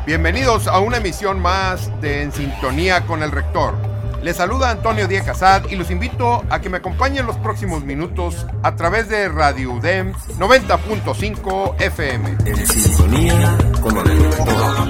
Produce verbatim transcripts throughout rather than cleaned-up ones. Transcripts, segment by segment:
Bienvenidos a una emisión más de En Sintonía con el Rector. Les saluda Antonio Díaz Casad y los invito a que me acompañen los próximos minutos a través de Radio U D E M noventa punto cinco F M. En Sintonía con el Rector.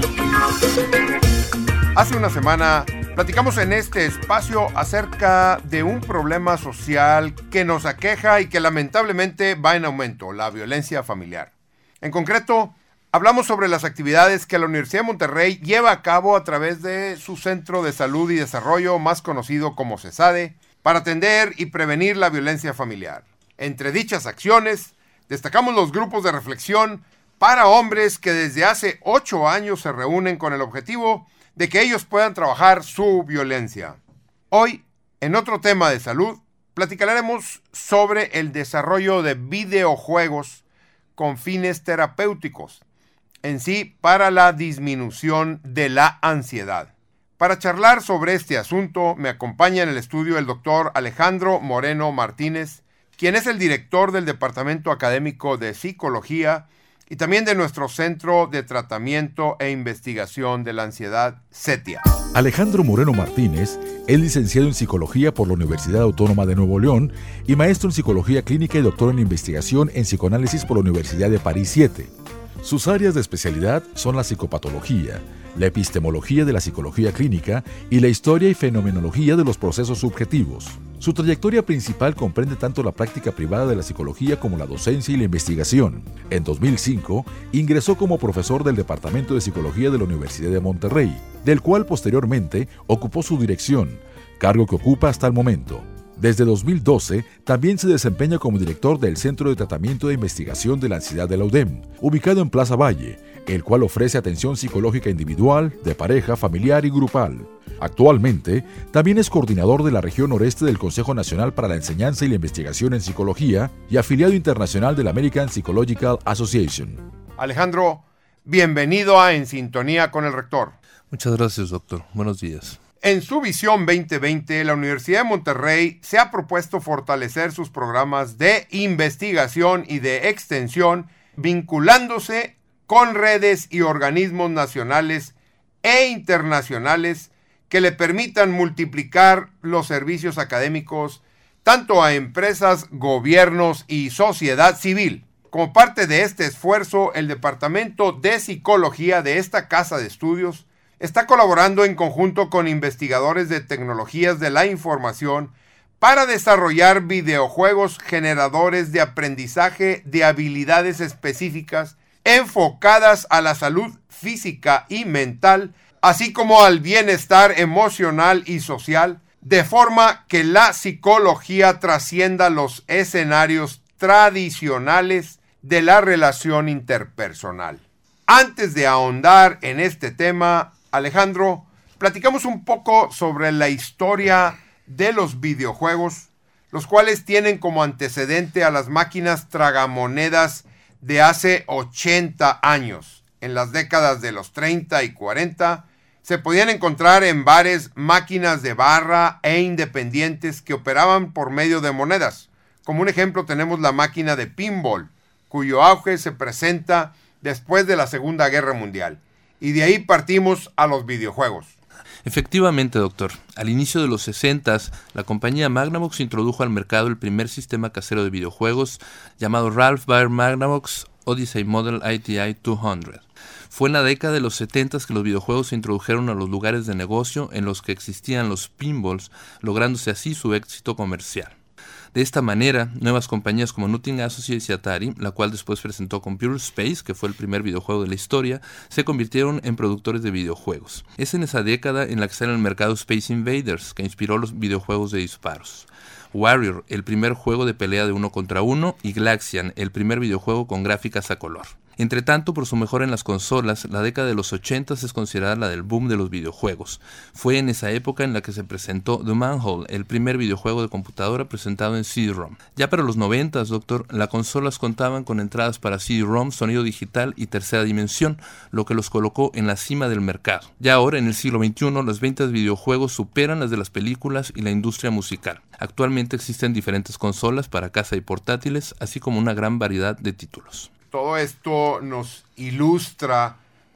Hace una semana platicamos en este espacio acerca de un problema social que nos aqueja y que lamentablemente va en aumento, la violencia familiar. En concreto, hablamos sobre las actividades que la Universidad de Monterrey lleva a cabo a través de su Centro de Salud y Desarrollo, más conocido como CESADE, para atender y prevenir la violencia familiar. Entre dichas acciones, destacamos los grupos de reflexión para hombres que desde hace ocho años se reúnen con el objetivo de que ellos puedan trabajar su violencia. Hoy, en otro tema de salud, platicaremos sobre el desarrollo de videojuegos con fines terapéuticos, en sí para la disminución de la ansiedad. Para charlar sobre este asunto me acompaña en el estudio el doctor Alejandro Moreno Martínez, quien es el director del Departamento Académico de Psicología y también de nuestro Centro de Tratamiento e Investigación de la Ansiedad, CETIA. Alejandro Moreno Martínez es licenciado en Psicología por la Universidad Autónoma de Nuevo León y maestro en Psicología Clínica y doctor en Investigación en Psicoanálisis por la Universidad de París siete. Sus áreas de especialidad son la psicopatología, la epistemología de la psicología clínica y la historia y fenomenología de los procesos subjetivos. Su trayectoria principal comprende tanto la práctica privada de la psicología como la docencia y la investigación. En dos mil cinco, ingresó como profesor del Departamento de Psicología de la Universidad de Monterrey, del cual posteriormente ocupó su dirección, cargo que ocupa hasta el momento. Desde dos mil doce, también se desempeña como director del Centro de Tratamiento e Investigación de la Ansiedad de la U D E M, ubicado en Plaza Valle, el cual ofrece atención psicológica individual, de pareja, familiar y grupal. Actualmente, también es coordinador de la región noreste del Consejo Nacional para la Enseñanza y la Investigación en Psicología y afiliado internacional de la American Psychological Association. Alejandro, bienvenido a En Sintonía con el Rector. Muchas gracias, doctor. Buenos días. En su visión veinte veinte, la Universidad de Monterrey se ha propuesto fortalecer sus programas de investigación y de extensión, vinculándose con redes y organismos nacionales e internacionales que le permitan multiplicar los servicios académicos tanto a empresas, gobiernos y sociedad civil. Como parte de este esfuerzo, el Departamento de Psicología de esta casa de estudios está colaborando en conjunto con investigadores de tecnologías de la información para desarrollar videojuegos generadores de aprendizaje de habilidades específicas enfocadas a la salud física y mental, así como al bienestar emocional y social, de forma que la psicología trascienda los escenarios tradicionales de la relación interpersonal. Antes de ahondar en este tema, Alejandro, platicamos un poco sobre la historia de los videojuegos, los cuales tienen como antecedente a las máquinas tragamonedas de hace ochenta años. En las décadas de los treinta y cuarenta se podían encontrar en bares máquinas de barra e independientes que operaban por medio de monedas. Como un ejemplo tenemos la máquina de pinball, cuyo auge se presenta después de la Segunda Guerra Mundial. Y de ahí partimos a los videojuegos. Efectivamente, doctor. Al inicio de los sesentas, la compañía Magnavox introdujo al mercado el primer sistema casero de videojuegos llamado Ralph Baer Magnavox Odyssey Model I T I doscientos. Fue en la década de los setentas que los videojuegos se introdujeron a los lugares de negocio en los que existían los pinballs, lográndose así su éxito comercial. De esta manera, nuevas compañías como Nutting Associates y Atari, la cual después presentó Computer Space, que fue el primer videojuego de la historia, se convirtieron en productores de videojuegos. Es en esa década en la que sale al mercado Space Invaders, que inspiró los videojuegos de disparos. Warrior, el primer juego de pelea de uno contra uno, y Glaxian, el primer videojuego con gráficas a color. Entre tanto, por su mejora en las consolas, la década de los ochenta es considerada la del boom de los videojuegos. Fue en esa época en la que se presentó The Manhole, el primer videojuego de computadora presentado en C D-ROM. Ya para los noventas, doctor, las consolas contaban con entradas para C D-ROM, sonido digital y tercera dimensión, lo que los colocó en la cima del mercado. Ya ahora, en el siglo veintiuno, las ventas de videojuegos superan las de las películas y la industria musical. Actualmente existen diferentes consolas para casa y portátiles, así como una gran variedad de títulos. Todo esto nos ilustra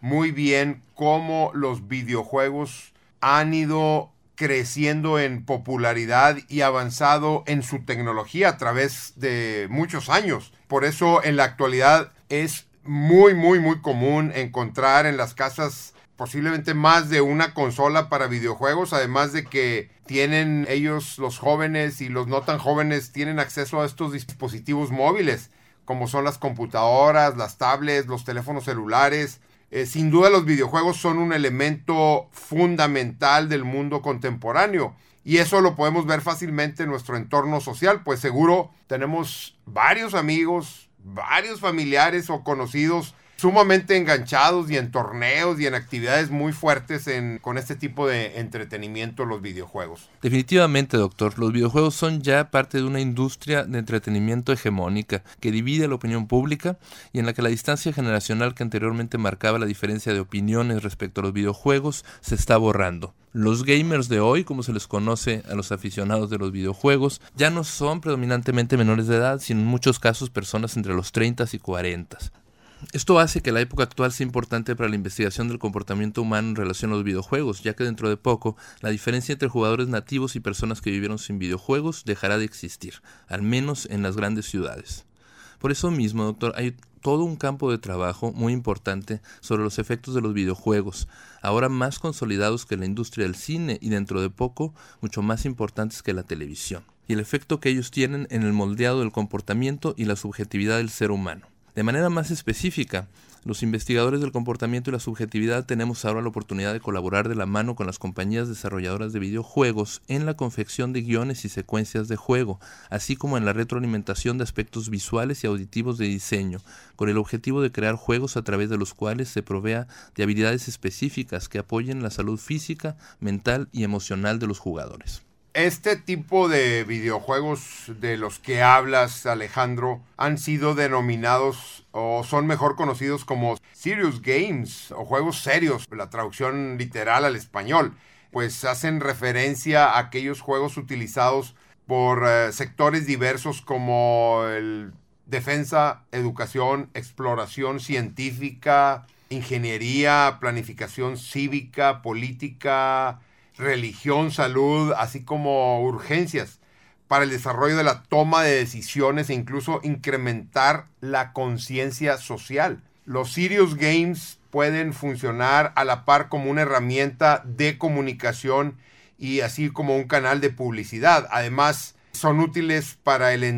muy bien cómo los videojuegos han ido creciendo en popularidad y avanzado en su tecnología a través de muchos años. Por eso en la actualidad es muy, muy, muy común encontrar en las casas posiblemente más de una consola para videojuegos, además de que tienen ellos, los jóvenes y los no tan jóvenes, tienen acceso a estos dispositivos móviles, como son las computadoras, las tablets, los teléfonos celulares. Eh, sin duda los videojuegos son un elemento fundamental del mundo contemporáneo. Y eso lo podemos ver fácilmente en nuestro entorno social, pues seguro tenemos varios amigos, varios familiares o conocidos sumamente enganchados y en torneos y en actividades muy fuertes en, con este tipo de entretenimiento, los videojuegos. Definitivamente, doctor, los videojuegos son ya parte de una industria de entretenimiento hegemónica que divide a la opinión pública y en la que la distancia generacional que anteriormente marcaba la diferencia de opiniones respecto a los videojuegos se está borrando. Los gamers de hoy, como se les conoce a los aficionados de los videojuegos, ya no son predominantemente menores de edad, sino en muchos casos personas entre los treinta y cuarenta. Esto hace que la época actual sea importante para la investigación del comportamiento humano en relación a los videojuegos, ya que dentro de poco la diferencia entre jugadores nativos y personas que vivieron sin videojuegos dejará de existir, al menos en las grandes ciudades. Por eso mismo, doctor, hay todo un campo de trabajo muy importante sobre los efectos de los videojuegos, ahora más consolidados que la industria del cine y dentro de poco mucho más importantes que la televisión, y el efecto que ellos tienen en el moldeado del comportamiento y la subjetividad del ser humano. De manera más específica, los investigadores del comportamiento y la subjetividad tenemos ahora la oportunidad de colaborar de la mano con las compañías desarrolladoras de videojuegos en la confección de guiones y secuencias de juego, así como en la retroalimentación de aspectos visuales y auditivos de diseño, con el objetivo de crear juegos a través de los cuales se provea de habilidades específicas que apoyen la salud física, mental y emocional de los jugadores. Este tipo de videojuegos de los que hablas, Alejandro, han sido denominados o son mejor conocidos como serious games o juegos serios, la traducción literal al español, pues hacen referencia a aquellos juegos utilizados por uh, sectores diversos como el defensa, educación, exploración científica, ingeniería, planificación cívica, política, religión, salud, así como urgencias para el desarrollo de la toma de decisiones e incluso incrementar la conciencia social. Los serious games pueden funcionar a la par como una herramienta de comunicación y así como un canal de publicidad. Además, son útiles para el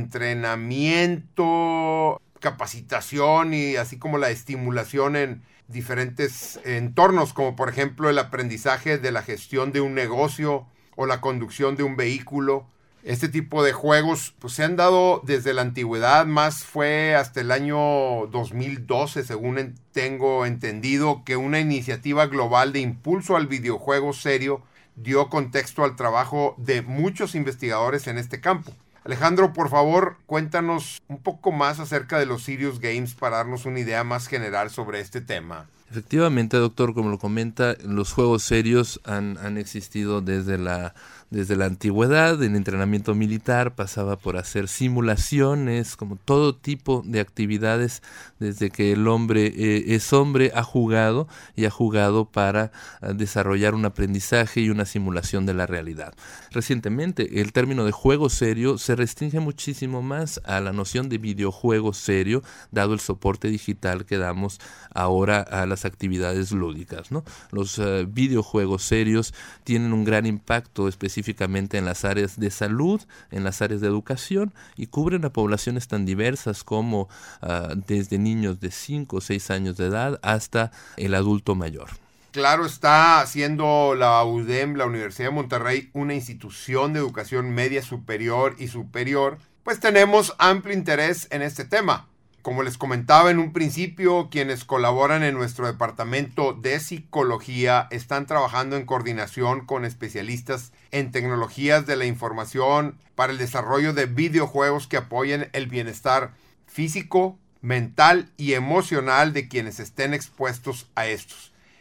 entrenamiento, capacitación y así como la estimulación en diferentes entornos, como por ejemplo el aprendizaje de la gestión de un negocio o la conducción de un vehículo. Este tipo de juegos pues, se han dado desde la antigüedad, más fue hasta el año dos mil doce, según en, tengo entendido, que una iniciativa global de impulso al videojuego serio dio contexto al trabajo de muchos investigadores en este campo. Alejandro, por favor, cuéntanos un poco más acerca de los serious games para darnos una idea más general sobre este tema. Efectivamente, doctor, como lo comenta, los juegos serios han, han existido desde la, desde la antigüedad. El entrenamiento militar pasaba por hacer simulaciones, como todo tipo de actividades desde que el hombre eh, es hombre, ha jugado y ha jugado para uh, desarrollar un aprendizaje y una simulación de la realidad. Recientemente, el término de juego serio se restringe muchísimo más a la noción de videojuego serio, dado el soporte digital que damos ahora a las actividades lúdicas, ¿no? Los uh, videojuegos serios tienen un gran impacto específicamente en las áreas de salud, en las áreas de educación y cubren a poblaciones tan diversas como uh, desde niños de cinco o seis años de edad hasta el adulto mayor. Claro está, siendo la U D E M, la Universidad de Monterrey, una institución de educación media superior y superior, pues tenemos amplio interés en este tema. Como les comentaba en un principio, quienes colaboran en nuestro departamento de psicología están trabajando en coordinación con especialistas en tecnologías de la información para el desarrollo de videojuegos que apoyen el bienestar físico, mental y emocional de quienes estén expuestos a estos.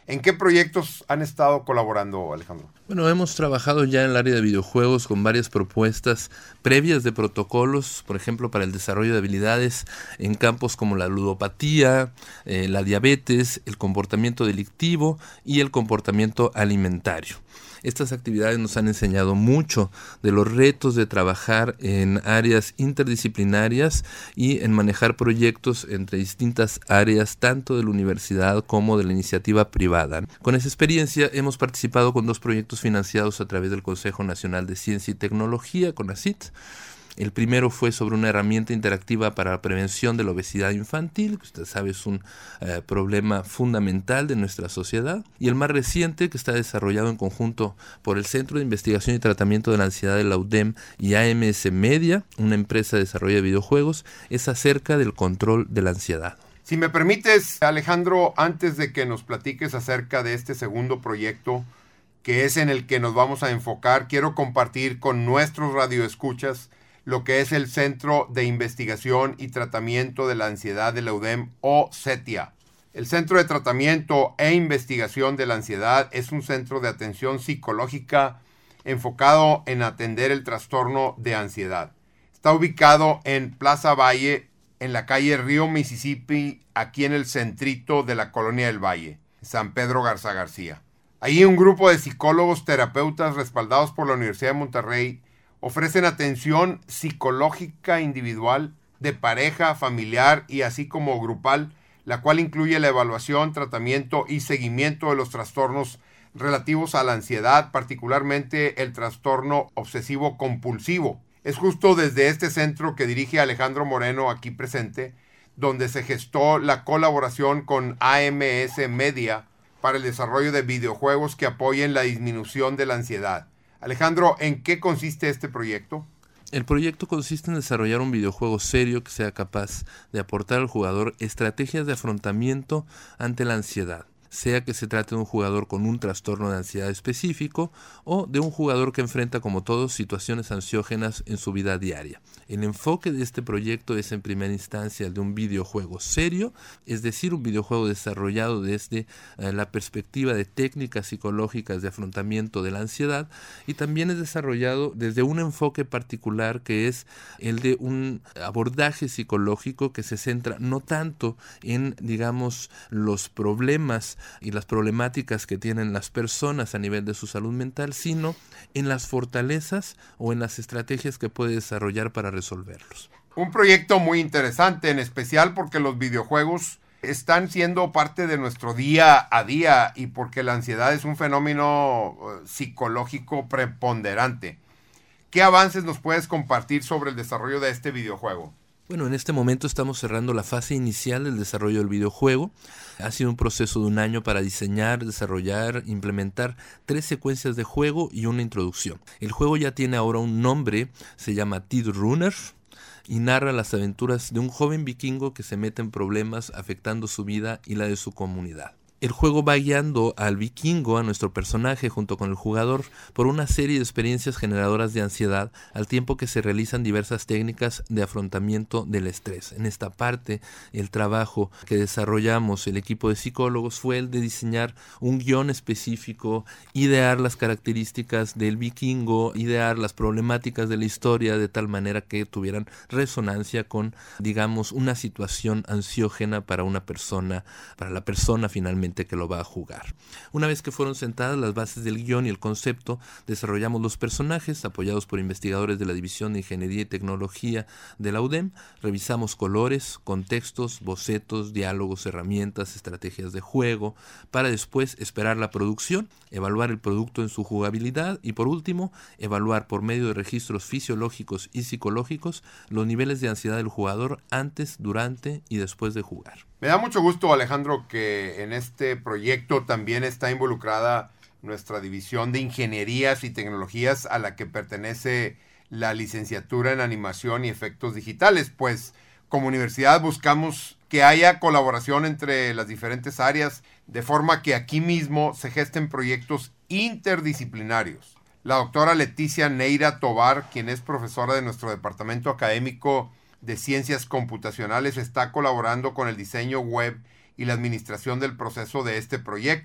¿En qué proyectos han estado colaborando, Alejandro? Bueno, hemos trabajado ya en el área de videojuegos con varias propuestas previas de protocolos, por ejemplo, para el desarrollo de habilidades en campos como la ludopatía, eh, la diabetes, el comportamiento delictivo y el comportamiento alimentario. Estas actividades nos han enseñado mucho de los retos de trabajar en áreas interdisciplinarias y en manejar proyectos entre distintas áreas, tanto de la universidad como de la iniciativa privada. Con esa experiencia hemos participado con dos proyectos financiados a través del Consejo Nacional de Ciencia y Tecnología, CONACYT. El primero fue sobre una herramienta interactiva para la prevención de la obesidad infantil, que usted sabe es un eh, problema fundamental de nuestra sociedad. Y el más reciente, que está desarrollado en conjunto por el Centro de Investigación y Tratamiento de la Ansiedad de la U D E M y A M S Media, una empresa de desarrollo de videojuegos, es acerca del control de la ansiedad. Si me permites, Alejandro, antes de que nos platiques acerca de este segundo proyecto, que es en el que nos vamos a enfocar, quiero compartir con nuestros radioescuchas lo que es el Centro de Investigación y Tratamiento de la Ansiedad de la U D E M, o CETIA. El Centro de Tratamiento e Investigación de la Ansiedad es un centro de atención psicológica enfocado en atender el trastorno de ansiedad. Está ubicado en Plaza Valle, en la calle Río Mississippi, aquí en el centrito de la Colonia del Valle, San Pedro Garza García. Allí un grupo de psicólogos terapeutas respaldados por la Universidad de Monterrey ofrecen atención psicológica individual, de pareja, familiar y así como grupal, la cual incluye la evaluación, tratamiento y seguimiento de los trastornos relativos a la ansiedad, particularmente el trastorno obsesivo compulsivo. Es justo desde este centro que dirige Alejandro Moreno, aquí presente, donde se gestó la colaboración con A M S Media para el desarrollo de videojuegos que apoyen la disminución de la ansiedad. Alejandro, ¿en qué consiste este proyecto? El proyecto consiste en desarrollar un videojuego serio que sea capaz de aportar al jugador estrategias de afrontamiento ante la ansiedad, sea que se trate de un jugador con un trastorno de ansiedad específico o de un jugador que enfrenta, como todos, situaciones ansiógenas en su vida diaria. El enfoque de este proyecto es en primera instancia el de un videojuego serio, es decir, un videojuego desarrollado desde eh, la perspectiva de técnicas psicológicas de afrontamiento de la ansiedad, y también es desarrollado desde un enfoque particular que es el de un abordaje psicológico que se centra no tanto en, digamos, los problemas y las problemáticas que tienen las personas a nivel de su salud mental, sino en las fortalezas o en las estrategias que puede desarrollar para resolverlos. Un proyecto muy interesante, en especial porque los videojuegos están siendo parte de nuestro día a día y porque la ansiedad es un fenómeno psicológico preponderante. ¿Qué avances nos puedes compartir sobre el desarrollo de este videojuego? Bueno, en este momento estamos cerrando la fase inicial del desarrollo del videojuego. Ha sido un proceso de un año para diseñar, desarrollar, implementar tres secuencias de juego y una introducción. El juego ya tiene ahora un nombre, se llama Tid Runner, y narra las aventuras de un joven vikingo que se mete en problemas afectando su vida y la de su comunidad. El juego va guiando al vikingo, a nuestro personaje, junto con el jugador, por una serie de experiencias generadoras de ansiedad, al tiempo que se realizan diversas técnicas de afrontamiento del estrés. En esta parte, el trabajo que desarrollamos el equipo de psicólogos fue el de diseñar un guión específico, idear las características del vikingo, idear las problemáticas de la historia de tal manera que tuvieran resonancia con, digamos, una situación ansiógena para una persona, para la persona finalmente que lo va a jugar. Una vez que fueron sentadas las bases del guión y el concepto, desarrollamos los personajes apoyados por investigadores de la División de Ingeniería y Tecnología de la U D E M, revisamos colores, contextos, bocetos, diálogos, herramientas, estrategias de juego, para después esperar la producción, evaluar el producto en su jugabilidad y por último, evaluar por medio de registros fisiológicos y psicológicos los niveles de ansiedad del jugador antes, durante y después de jugar. Me da mucho gusto, Alejandro, que en este proyecto también está involucrada nuestra división de ingenierías y tecnologías a la que pertenece la licenciatura en animación y efectos digitales, pues como universidad buscamos que haya colaboración entre las diferentes áreas de forma que aquí mismo se gesten proyectos interdisciplinarios. La doctora Leticia Neira Tobar, quien es profesora de nuestro departamento académico de Ciencias Computacionales, está colaborando con el diseño web y la administración del proceso de este proyecto.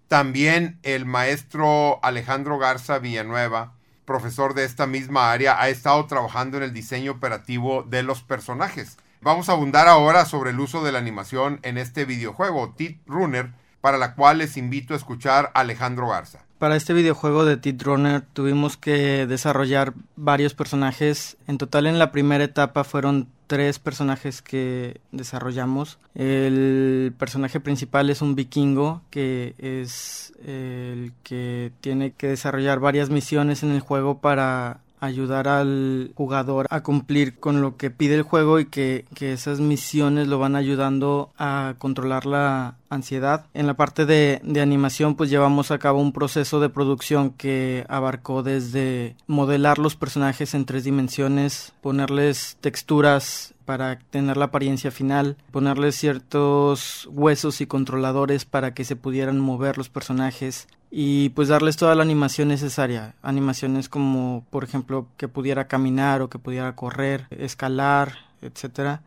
También el maestro Alejandro Garza Villanueva, profesor de esta misma área, ha estado trabajando en el diseño operativo de los personajes. Vamos a abundar ahora sobre el uso de la animación en este videojuego, Teeth Runner, para la cual les invito a escuchar a Alejandro Garza. Para este videojuego de Teeth Runner tuvimos que desarrollar varios personajes. En total, en la primera etapa fueron tres personajes que desarrollamos. El personaje principal es un vikingo, que es el que tiene que desarrollar varias misiones en el juego para ayudar al jugador a cumplir con lo que pide el juego, y que, que esas misiones lo van ayudando a controlar la ansiedad. En la parte de, de animación, pues llevamos a cabo un proceso de producción que abarcó desde modelar los personajes en tres dimensiones, ponerles texturas para tener la apariencia final, ponerles ciertos huesos y controladores para que se pudieran mover los personajes, y pues darles toda la animación necesaria. Animaciones como, por ejemplo, que pudiera caminar o que pudiera correr, escalar, etcétera.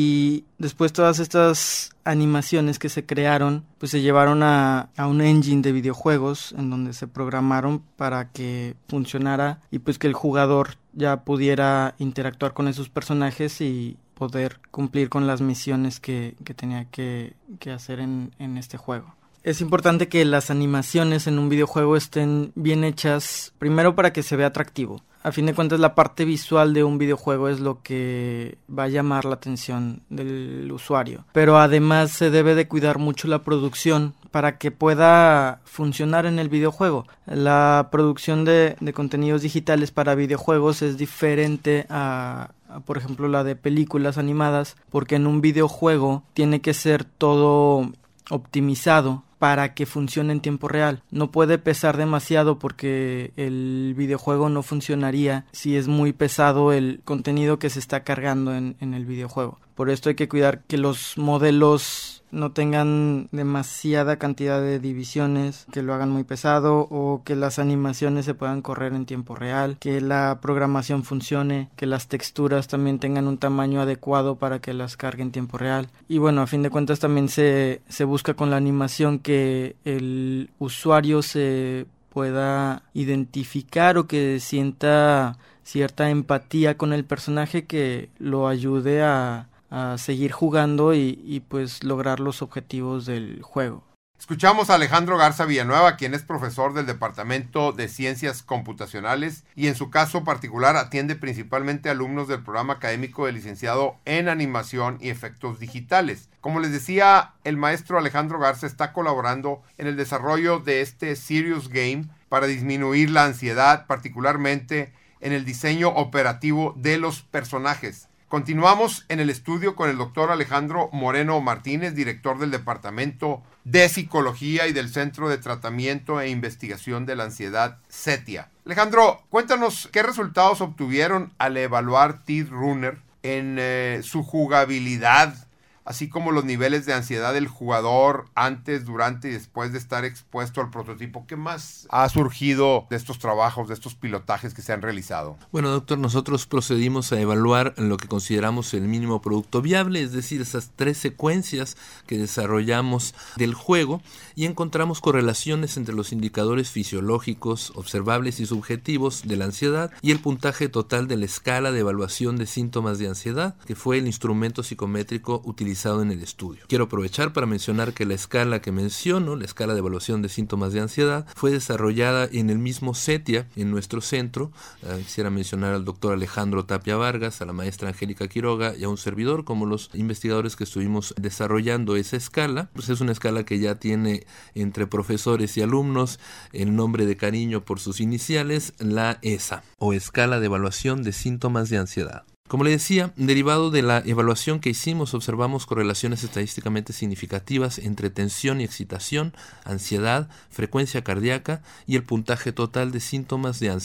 Y después todas estas animaciones que se crearon, pues se llevaron a, a un engine de videojuegos en donde se programaron para que funcionara, y pues que el jugador ya pudiera interactuar con esos personajes y poder cumplir con las misiones que, que tenía que, que hacer en, en este juego. Es importante que las animaciones en un videojuego estén bien hechas, primero para que se vea atractivo. A fin de cuentas, la parte visual de un videojuego es lo que va a llamar la atención del usuario. Pero además se debe de cuidar mucho la producción para que pueda funcionar en el videojuego. La producción de, de contenidos digitales para videojuegos es diferente a, a, por ejemplo, la de películas animadas, porque en un videojuego tiene que ser todo optimizado para que funcione en tiempo real. No puede pesar demasiado, porque el videojuego no funcionaría si es muy pesado el contenido que se está cargando en, en el videojuego. Por esto hay que cuidar que los modelos no tengan demasiada cantidad de divisiones, que lo hagan muy pesado, o que las animaciones se puedan correr en tiempo real, que la programación funcione, que las texturas también tengan un tamaño adecuado para que las cargue en tiempo real. Y bueno, a fin de cuentas también se, se busca con la animación que el usuario se pueda identificar o que sienta cierta empatía con el personaje, que lo ayude a a seguir jugando y, y pues lograr los objetivos del juego. Escuchamos a Alejandro Garza Villanueva, quien es profesor del Departamento de Ciencias Computacionales y en su caso particular atiende principalmente alumnos del programa académico de licenciado en Animación y Efectos Digitales. Como les decía, el maestro Alejandro Garza está colaborando en el desarrollo de este Serious Game para disminuir la ansiedad, particularmente en el diseño operativo de los personajes. Continuamos en el estudio con el doctor Alejandro Moreno Martínez, director del Departamento de Psicología y del Centro de Tratamiento e Investigación de la Ansiedad, CETIA. Alejandro, cuéntanos qué resultados obtuvieron al evaluar Teeth Runner en eh, su jugabilidad, así como los niveles de ansiedad del jugador antes, durante y después de estar expuesto al prototipo. ¿Qué más ha surgido de estos trabajos, de estos pilotajes que se han realizado? Bueno, doctor, nosotros procedimos a evaluar lo que consideramos el mínimo producto viable, es decir, esas tres secuencias que desarrollamos del juego, y encontramos correlaciones entre los indicadores fisiológicos, observables y subjetivos de la ansiedad y el puntaje total de la escala de evaluación de síntomas de ansiedad, que fue el instrumento psicométrico utilizado en el estudio. Quiero aprovechar para mencionar que la escala que menciono, la escala de evaluación de síntomas de ansiedad, fue desarrollada en el mismo CETIA, en nuestro centro. Uh, quisiera mencionar al doctor Alejandro Tapia Vargas, a la maestra Angélica Quiroga y a un servidor como los investigadores que estuvimos desarrollando esa escala. Pues es una escala que ya tiene entre profesores y alumnos el nombre de cariño por sus iniciales, la ESA, o escala de evaluación de síntomas de ansiedad. Como le decía, derivado de la evaluación que hicimos, observamos correlaciones estadísticamente significativas entre tensión y excitación, ansiedad, frecuencia cardíaca y el puntaje total de síntomas de ansiedad.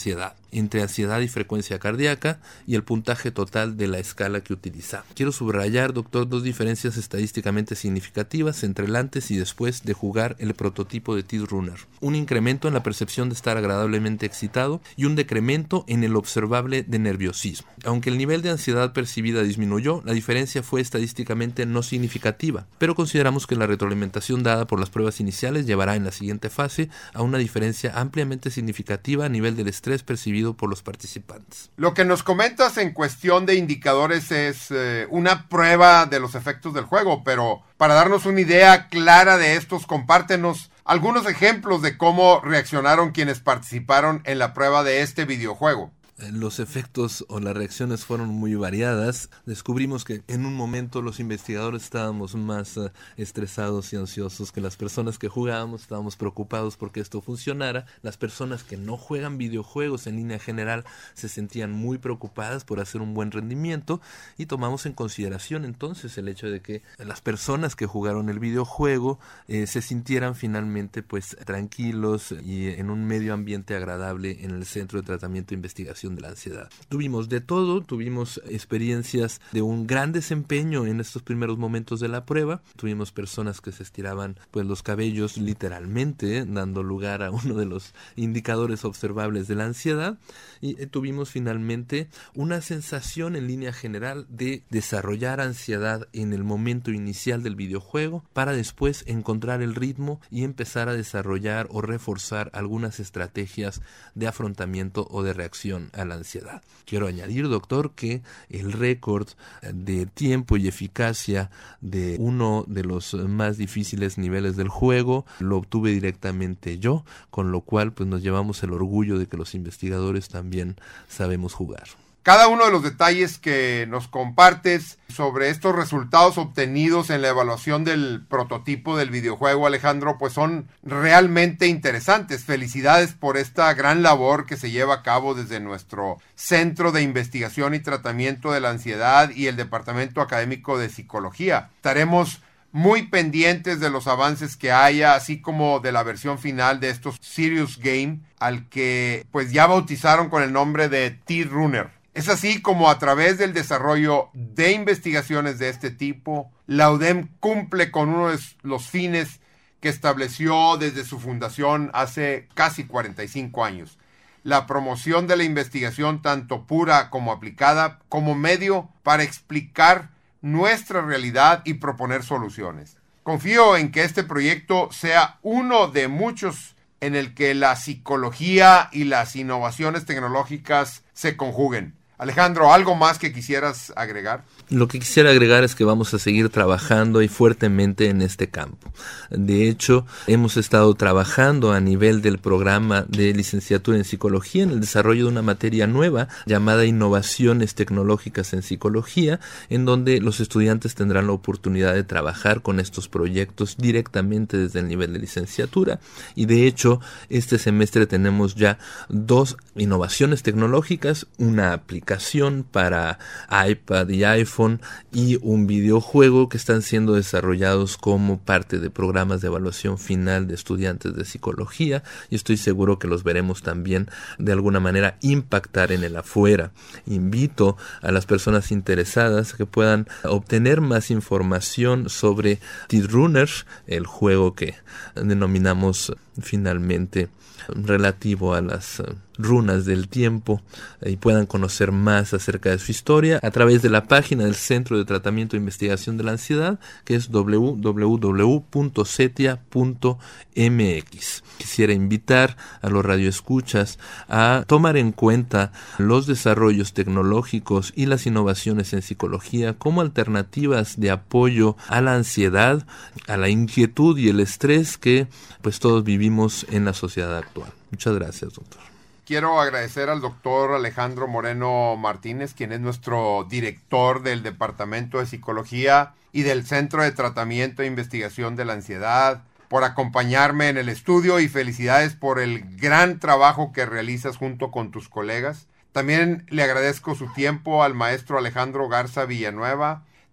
entre ansiedad y frecuencia cardíaca y el puntaje total de la escala que utilizamos. Quiero subrayar, doctor, dos diferencias estadísticamente significativas entre el antes y después de jugar el prototipo de Teeth Runner. Un incremento en la percepción de estar agradablemente excitado y un decremento en el observable de nerviosismo. Aunque el nivel de ansiedad percibida disminuyó, la diferencia fue estadísticamente no significativa, pero consideramos que la retroalimentación dada por las pruebas iniciales llevará en la siguiente fase a una diferencia ampliamente significativa a nivel del estrés percibido por los participantes. Lo que nos comentas en cuestión de indicadores es eh, una prueba de los efectos del juego, pero para darnos una idea clara de estos, compártenos algunos ejemplos de cómo reaccionaron quienes participaron en la prueba de este videojuego. Los efectos o las reacciones fueron muy variadas. Descubrimos que en un momento los investigadores estábamos más uh, estresados y ansiosos que las personas que jugábamos. Estábamos preocupados porque esto funcionara. Las personas que no juegan videojuegos en línea general se sentían muy preocupadas por hacer un buen rendimiento, y tomamos en consideración entonces el hecho de que las personas que jugaron el videojuego eh, se sintieran finalmente pues tranquilos y en un medio ambiente agradable en el Centro de Tratamiento e Investigación de la Ansiedad. Tuvimos de todo, tuvimos experiencias de un gran desempeño en estos primeros momentos de la prueba. Tuvimos personas que se estiraban pues los cabellos literalmente, ¿eh? dando lugar a uno de los indicadores observables de la ansiedad, y eh, tuvimos finalmente una sensación en línea general de desarrollar ansiedad en el momento inicial del videojuego para después encontrar el ritmo y empezar a desarrollar o reforzar algunas estrategias de afrontamiento o de reacción a la ansiedad. Quiero añadir, doctor, que el récord de tiempo y eficacia de uno de los más difíciles niveles del juego lo obtuve directamente yo, con lo cual pues nos llevamos el orgullo de que los investigadores también sabemos jugar. Cada uno de los detalles que nos compartes sobre estos resultados obtenidos en la evaluación del prototipo del videojuego, Alejandro, pues son realmente interesantes. Felicidades por esta gran labor que se lleva a cabo desde nuestro Centro de Investigación y Tratamiento de la Ansiedad y el Departamento Académico de Psicología. Estaremos muy pendientes de los avances que haya, así como de la versión final de estos Serious Game, al que pues ya bautizaron con el nombre de Teeth Runner. Es así como a través del desarrollo de investigaciones de este tipo, la U D E M cumple con uno de los fines que estableció desde su fundación hace casi cuarenta y cinco años. La promoción de la investigación tanto pura como aplicada como medio para explicar nuestra realidad y proponer soluciones. Confío en que este proyecto sea uno de muchos en el que la psicología y las innovaciones tecnológicas se conjuguen. Alejandro, ¿algo más que quisieras agregar? Lo que quisiera agregar es que vamos a seguir trabajando y fuertemente en este campo. De hecho, hemos estado trabajando a nivel del programa de licenciatura en psicología en el desarrollo de una materia nueva llamada Innovaciones Tecnológicas en Psicología, en donde los estudiantes tendrán la oportunidad de trabajar con estos proyectos directamente desde el nivel de licenciatura. Y de hecho, este semestre tenemos ya dos innovaciones tecnológicas, una aplicación para iPad y iPhone y un videojuego que están siendo desarrollados como parte de programas de evaluación final de estudiantes de psicología, y estoy seguro que los veremos también de alguna manera impactar en el afuera. Invito a las personas interesadas que puedan obtener más información sobre Teeth Runner, el juego que denominamos finalmente relativo a las runas del tiempo, y puedan conocer más acerca de su historia a través de la página del Centro de Tratamiento e Investigación de la Ansiedad, que es doble u doble u doble u punto cetia punto m x. Quisiera invitar a los radioescuchas a tomar en cuenta los desarrollos tecnológicos y las innovaciones en psicología como alternativas de apoyo a la ansiedad, a la inquietud y el estrés que pues todos vivimos en la sociedad actual. Muchas gracias, doctor. Quiero agradecer al doctor Alejandro Moreno Martínez, quien es nuestro director del Departamento de Psicología y del Centro de Tratamiento e Investigación de la Ansiedad, por acompañarme en el estudio, y felicidades por el gran trabajo que realizas junto con tus colegas. También le agradezco su tiempo al maestro Alejandro Garza Villanueva,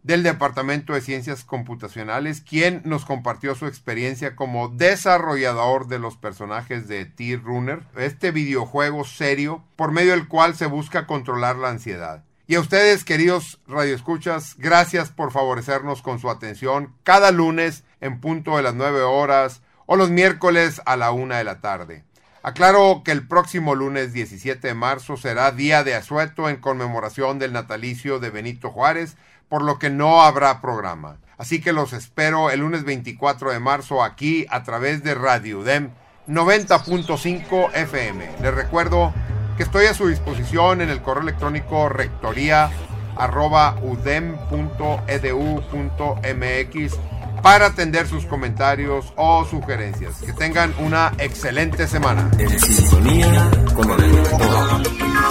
del Departamento de Ciencias Computacionales, quien nos compartió su experiencia como desarrollador de los personajes de T-Runner, este videojuego serio por medio del cual se busca controlar la ansiedad. Y a ustedes, queridos radioescuchas, gracias por favorecernos con su atención cada lunes en punto de las nueve horas o los miércoles a la una de la tarde. Aclaro que el próximo lunes diecisiete de marzo será día de asueto en conmemoración del natalicio de Benito Juárez, por lo que no habrá programa. Así que los espero el lunes veinticuatro de marzo aquí a través de Radio U D E M noventa punto cinco F M. Les recuerdo que estoy a su disposición en el correo electrónico rectoría arroba udem punto edu punto mx para atender sus comentarios o sugerencias. Que tengan una excelente semana. En sintonía con el rector.